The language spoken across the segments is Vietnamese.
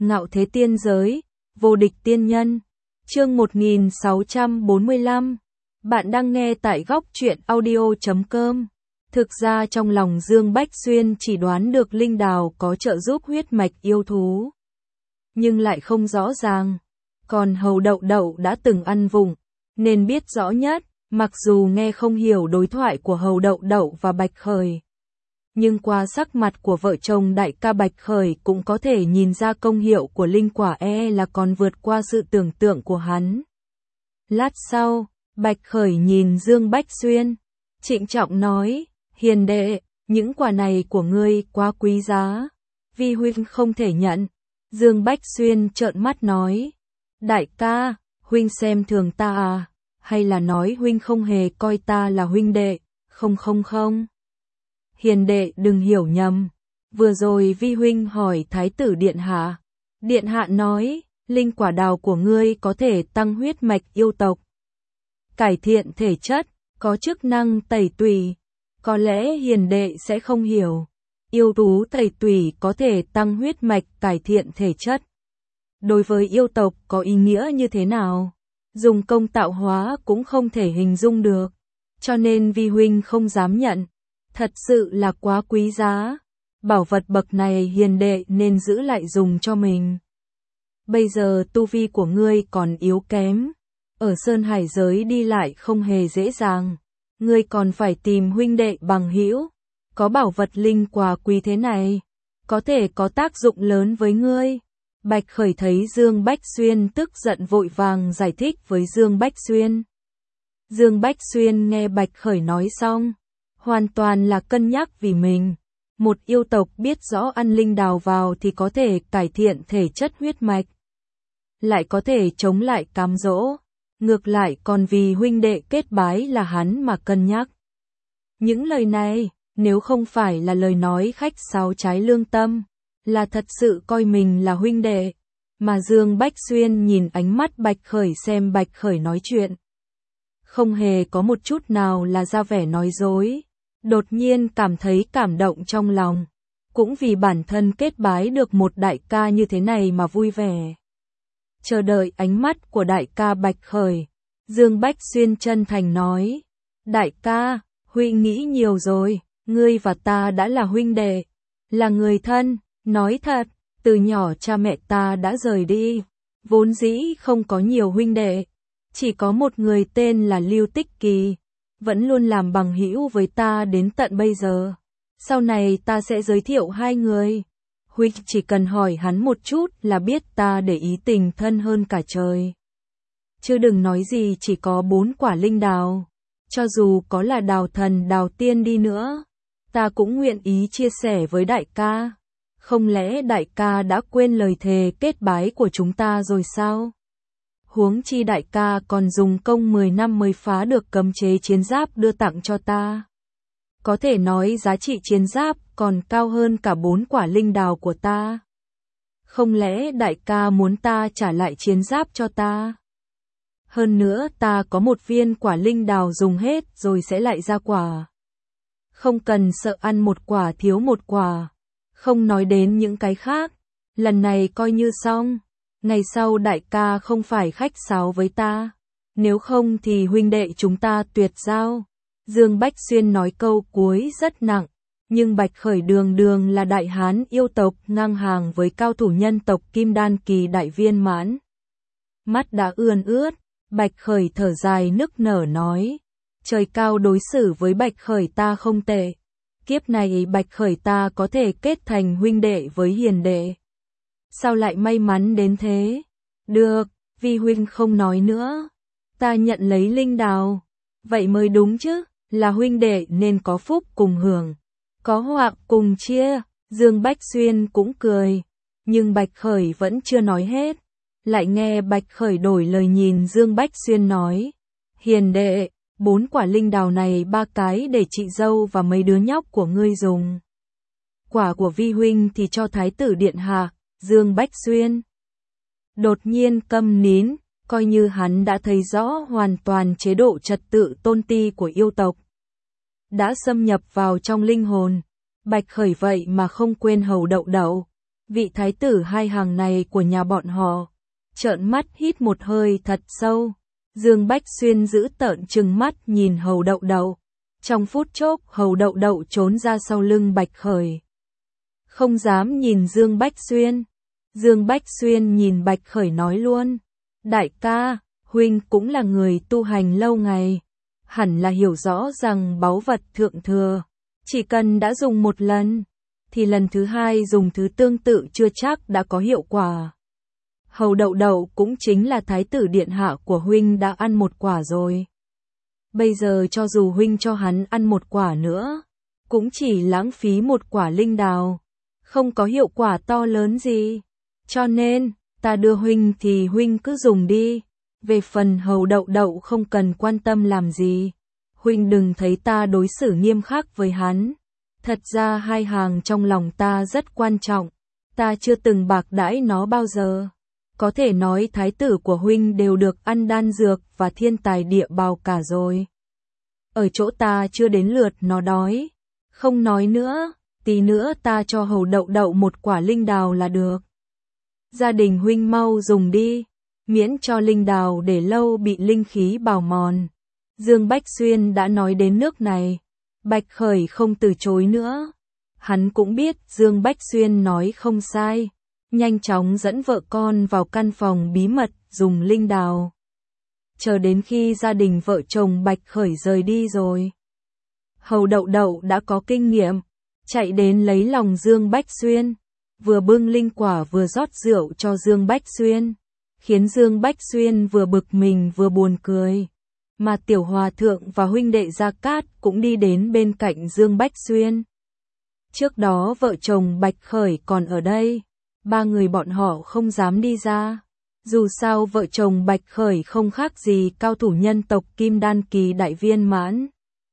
Ngạo thế tiên giới, vô địch tiên nhân. Chương 1645. Bạn đang nghe tại góc truyện audio.com. Thực ra trong lòng Dương Bách Xuyên chỉ đoán được linh đào có trợ giúp huyết mạch yêu thú, nhưng lại không rõ ràng. Còn Hầu Đậu Đậu đã từng ăn vùng, nên biết rõ nhất, mặc dù nghe không hiểu đối thoại của Hầu Đậu Đậu và Bạch Khởi, nhưng qua sắc mặt của vợ chồng đại ca Bạch Khởi cũng có thể nhìn ra công hiệu của linh quả là còn vượt qua sự tưởng tượng của hắn. Lát sau, Bạch Khởi nhìn Dương Bách Xuyên, trịnh trọng nói, hiền đệ, những quả này của ngươi quá quý giá, vi huynh không thể nhận. Dương Bách Xuyên trợn mắt nói, đại ca, huynh xem thường ta à, hay là nói huynh không hề coi ta là huynh đệ? Không. Hiền đệ đừng hiểu nhầm, vừa rồi vi huynh hỏi thái tử điện hạ. Điện hạ nói, linh quả đào của ngươi có thể tăng huyết mạch yêu tộc, cải thiện thể chất, có chức năng tẩy tủy. Có lẽ hiền đệ sẽ không hiểu, yêu thú tẩy tủy có thể tăng huyết mạch, cải thiện thể chất, đối với yêu tộc có ý nghĩa như thế nào, dùng công tạo hóa cũng không thể hình dung được, cho nên vi huynh không dám nhận. Thật sự là quá quý giá, bảo vật bậc này hiền đệ nên giữ lại dùng cho mình. Bây giờ tu vi của ngươi còn yếu kém, ở Sơn Hải giới đi lại không hề dễ dàng, ngươi còn phải tìm huynh đệ bằng hữu, có bảo vật linh quả quý thế này, có thể có tác dụng lớn với ngươi. Bạch Khởi thấy Dương Bách Xuyên tức giận vội vàng giải thích với Dương Bách Xuyên. Dương Bách Xuyên nghe Bạch Khởi nói xong, hoàn toàn là cân nhắc vì mình. Một yêu tộc biết rõ ăn linh đào vào thì có thể cải thiện thể chất huyết mạch, lại có thể chống lại cám dỗ, ngược lại còn vì huynh đệ kết bái là hắn mà cân nhắc. Những lời này, nếu không phải là lời nói khách sáo trái lương tâm, là thật sự coi mình là huynh đệ. Mà Dương Bách Xuyên nhìn ánh mắt Bạch Khởi xem Bạch Khởi nói chuyện, không hề có một chút nào là ra vẻ nói dối, đột nhiên cảm thấy cảm động trong lòng, cũng vì bản thân kết bái được một đại ca như thế này mà vui vẻ. Chờ đợi ánh mắt của đại ca Bạch Khởi, Dương Bách Xuyên chân thành nói, đại ca, huynh nghĩ nhiều rồi, ngươi và ta đã là huynh đệ, là người thân, nói thật, từ nhỏ cha mẹ ta đã rời đi, vốn dĩ không có nhiều huynh đệ, chỉ có một người tên là Lưu Tích Kỳ, vẫn luôn làm bằng hữu với ta đến tận bây giờ. Sau này ta sẽ giới thiệu hai người, huynh chỉ cần hỏi hắn một chút là biết ta để ý tình thân hơn cả trời. Chứ đừng nói gì chỉ có 4 quả linh đào, cho dù có là đào thần đào tiên đi nữa, ta cũng nguyện ý chia sẻ với đại ca. Không lẽ đại ca đã quên lời thề kết bái của chúng ta rồi sao? Huống chi đại ca còn dùng công 10 năm mới phá được cấm chế chiến giáp đưa tặng cho ta. Có thể nói giá trị chiến giáp còn cao hơn cả 4 quả linh đào của ta. Không lẽ đại ca muốn ta trả lại chiến giáp cho ta? Hơn nữa ta có một viên quả linh đào dùng hết rồi sẽ lại ra quả. Không cần sợ ăn một quả thiếu một quả. Không nói đến những cái khác, lần này coi như xong. Ngày sau đại ca không phải khách sáo với ta, nếu không thì huynh đệ chúng ta tuyệt giao. Dương Bách Xuyên nói câu cuối rất nặng, nhưng Bạch Khởi đường đường là đại hán yêu tộc ngang hàng với cao thủ nhân tộc Kim Đan kỳ đại viên mãn. Mắt đã ươn ướt, Bạch Khởi thở dài nức nở nói, trời cao đối xử với Bạch Khởi ta không tệ, kiếp này Bạch Khởi ta có thể kết thành huynh đệ với hiền đệ. Sao lại may mắn đến thế? Được, vi huynh không nói nữa, ta nhận lấy linh đào, vậy mới đúng chứ, là huynh đệ nên có phúc cùng hưởng, có họa cùng chia. Dương Bách Xuyên cũng cười, nhưng Bạch Khởi vẫn chưa nói hết, lại nghe Bạch Khởi đổi lời nhìn Dương Bách Xuyên nói, hiền đệ, 4 quả linh đào này 3 cái để chị dâu và mấy đứa nhóc của ngươi dùng. Quả của vi huynh thì cho thái tử điện hạ. Dương Bách Xuyên đột nhiên câm nín, coi như hắn đã thấy rõ hoàn toàn chế độ trật tự tôn ti của yêu tộc đã xâm nhập vào trong linh hồn. Bạch Khởi vậy mà không quên Hầu Đậu Đậu, Vị thái tử hai hàng này của nhà bọn họ, trợn mắt hít một hơi thật sâu. Dương Bách Xuyên giữ tợn trừng mắt nhìn Hầu Đậu Đậu. Trong phút chốc Hầu Đậu Đậu trốn ra sau lưng Bạch Khởi. Không dám nhìn Dương Bách Xuyên. Dương Bách Xuyên nhìn Bạch Khởi nói luôn. Đại ca, huynh cũng là người tu hành lâu ngày. Hẳn là hiểu rõ rằng báu vật thượng thừa. Chỉ cần đã dùng một lần, thì lần thứ hai dùng thứ tương tự chưa chắc đã có hiệu quả. Hầu Đậu Đậu cũng chính là thái tử điện hạ của huynh đã ăn một quả rồi. Bây giờ cho dù huynh cho hắn ăn một quả nữa, cũng chỉ lãng phí một quả linh đào, không có hiệu quả to lớn gì. Cho nên, ta đưa huynh thì huynh cứ dùng đi. Về phần Hầu Đậu Đậu không cần quan tâm làm gì. Huynh đừng thấy ta đối xử nghiêm khắc với hắn. Thật ra hai hàng trong lòng ta rất quan trọng. Ta chưa từng bạc đãi nó bao giờ. Có thể nói thái tử của huynh đều được ăn đan dược và thiên tài địa bào cả rồi. Ở chỗ ta chưa đến lượt nó đói. Không nói nữa, tí nữa ta cho Hầu Đậu Đậu một quả linh đào là được. Gia đình huynh mau dùng đi, miễn cho linh đào để lâu bị linh khí bào mòn. Dương Bách Xuyên đã nói đến nước này. Bạch Khởi không từ chối nữa. Hắn cũng biết Dương Bách Xuyên nói không sai. Nhanh chóng dẫn vợ con vào căn phòng bí mật dùng linh đào. Chờ đến khi gia đình vợ chồng Bạch Khởi rời đi rồi. Hầu Đậu Đậu đã có kinh nghiệm, chạy đến lấy lòng Dương Bách Xuyên. Vừa bưng linh quả vừa rót rượu cho Dương Bách Xuyên. Khiến Dương Bách Xuyên vừa bực mình vừa buồn cười. Mà Tiểu Hòa Thượng và huynh đệ Gia Cát cũng đi đến bên cạnh Dương Bách Xuyên. Trước đó vợ chồng Bạch Khởi còn ở đây. Ba người bọn họ không dám đi ra. Dù sao vợ chồng Bạch Khởi không khác gì cao thủ nhân tộc Kim Đan Kỳ đại viên mãn.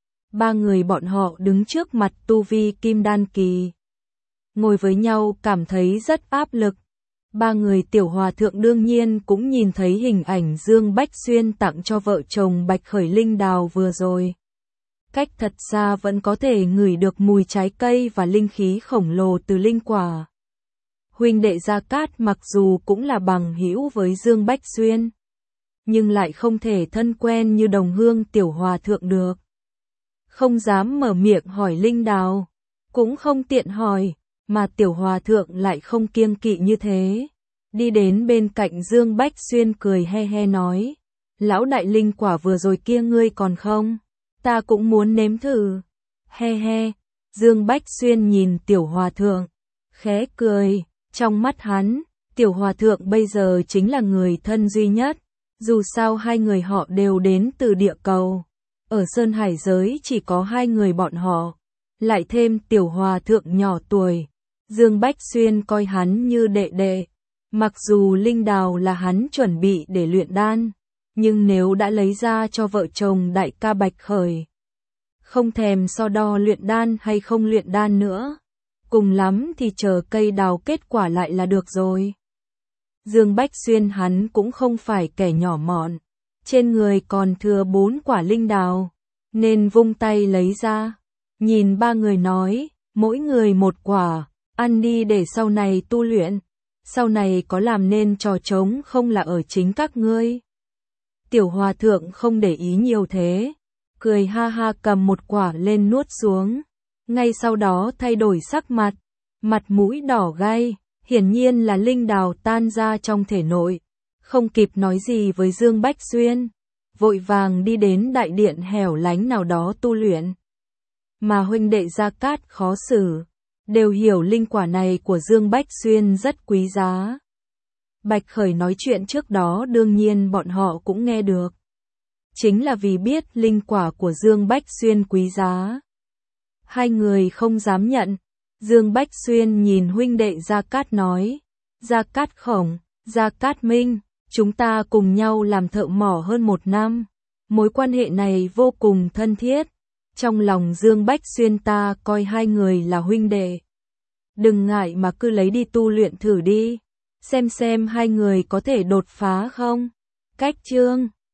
Ba người bọn họ đứng trước mặt tu vi Kim Đan Kỳ. Ngồi với nhau cảm thấy rất áp lực. Ba người Tiểu Hòa Thượng đương nhiên cũng nhìn thấy hình ảnh Dương Bách Xuyên tặng cho vợ chồng Bạch Khởi linh đào vừa rồi. Cách thật xa vẫn có thể ngửi được mùi trái cây và linh khí khổng lồ từ linh quả. Huynh đệ Gia Cát mặc dù cũng là bằng hữu với Dương Bách Xuyên, nhưng lại không thể thân quen như đồng hương Tiểu Hòa Thượng được. Không dám mở miệng hỏi linh đào, cũng không tiện hỏi, mà Tiểu Hòa Thượng lại không kiêng kỵ như thế. Đi đến bên cạnh Dương Bách Xuyên cười he he nói, lão đại linh quả vừa rồi kia ngươi còn không? Ta cũng muốn nếm thử. He he, Dương Bách Xuyên nhìn Tiểu Hòa Thượng, khẽ cười. Trong mắt hắn, Tiểu Hòa Thượng bây giờ chính là người thân duy nhất. Dù sao hai người họ đều đến từ địa cầu. Ở Sơn Hải giới chỉ có hai người bọn họ. Lại thêm Tiểu Hòa Thượng nhỏ tuổi. Dương Bách Xuyên coi hắn như đệ đệ. Mặc dù linh đào là hắn chuẩn bị để luyện đan. Nhưng nếu đã lấy ra cho vợ chồng đại ca Bạch Khởi, không thèm so đo luyện đan hay không luyện đan nữa. Cùng lắm thì chờ cây đào kết quả lại là được rồi. Dương Bách Xuyên hắn cũng không phải kẻ nhỏ mọn. Trên người còn thừa 4 quả linh đào. Nên vung tay lấy ra. Nhìn ba người nói, mỗi người một quả, ăn đi để sau này tu luyện. Sau này có làm nên trò trống không là ở chính các ngươi. Tiểu Hòa Thượng không để ý nhiều thế. Cười ha ha cầm một quả lên nuốt xuống. Ngay sau đó thay đổi sắc mặt. Mặt mũi đỏ gay. Hiển nhiên là linh đào tan ra trong thể nội. Không kịp nói gì với Dương Bách Xuyên. Vội vàng đi đến đại điện hẻo lánh nào đó tu luyện. Mà huynh đệ Gia Cát khó xử. Đều hiểu linh quả này của Dương Bách Xuyên rất quý giá. Bạch Khởi nói chuyện trước đó đương nhiên bọn họ cũng nghe được. Chính là vì biết linh quả của Dương Bách Xuyên quý giá. Hai người không dám nhận. Dương Bách Xuyên nhìn huynh đệ Gia Cát nói. Gia Cát Khổng, Gia Cát Minh, chúng ta cùng nhau làm thợ mỏ hơn 1 năm. Mối quan hệ này vô cùng thân thiết. Trong lòng Dương Bách Xuyên ta coi hai người là huynh đệ. Đừng ngại mà cứ lấy đi tu luyện thử đi. Xem hai người có thể đột phá không? Cách chương